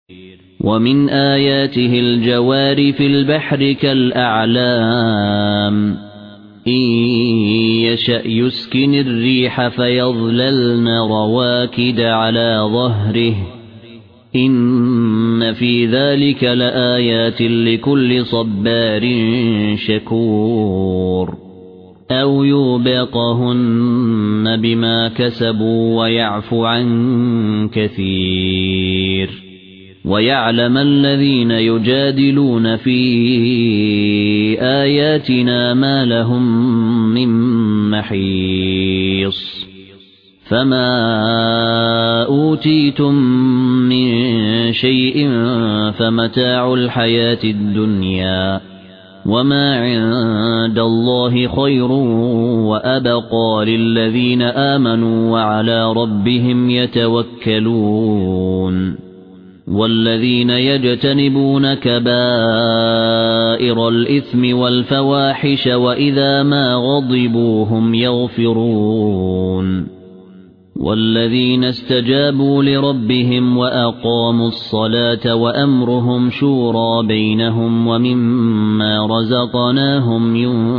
ومن آياته الجوار في البحر كالأعلام إن يشأ يسكن الريح فيظللن رواكد على ظهره إن في ذلك لآيات لكل صبار شكور أو يوبقهن بما كسبوا ويعفو عن كثير ويعلم الذين يجادلون في آياتنا ما لهم من محيص فما أوتيتم من شيء فمتاع الحياة الدنيا وما عند الله خير وأبقى للذين آمنوا وعلى ربهم يتوكلون والذين يجتنبون كبائر الإثم والفواحش وإذا ما غضبوا هم يغفرون والذين استجابوا لربهم وأقاموا الصلاة وأمرهم شورى بينهم ومما رزقناهم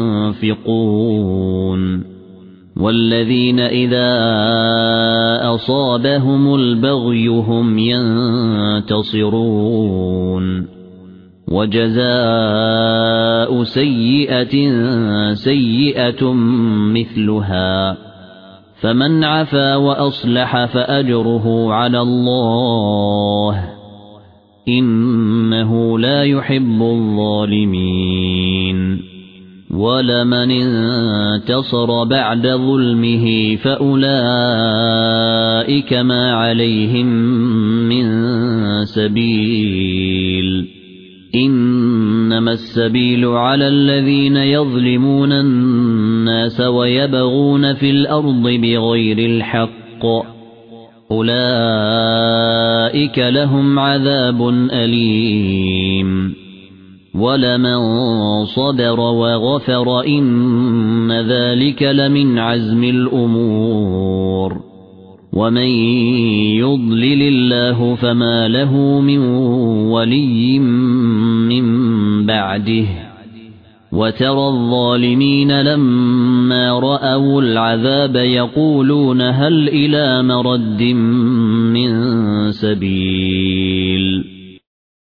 ينفقون والذين إذا أصابهم البغي هم ينتصرون وجزاء سيئة سيئة مثلها فمن عفا وأصلح فأجره على الله إنه لا يحب الظالمين ولمن انتصر بعد ظلمه فأولئك ما عليهم من سبيل إنما السبيل على الذين يظلمون الناس ويبغون في الأرض بغير الحق أولئك لهم عذاب أليم ولمن صبر وغفر إن ذلك لمن عزم الأمور ومن يضلل الله فما له من ولي من بعده وترى الظالمين لما رأوا العذاب يقولون هل إلى مرد من سبيل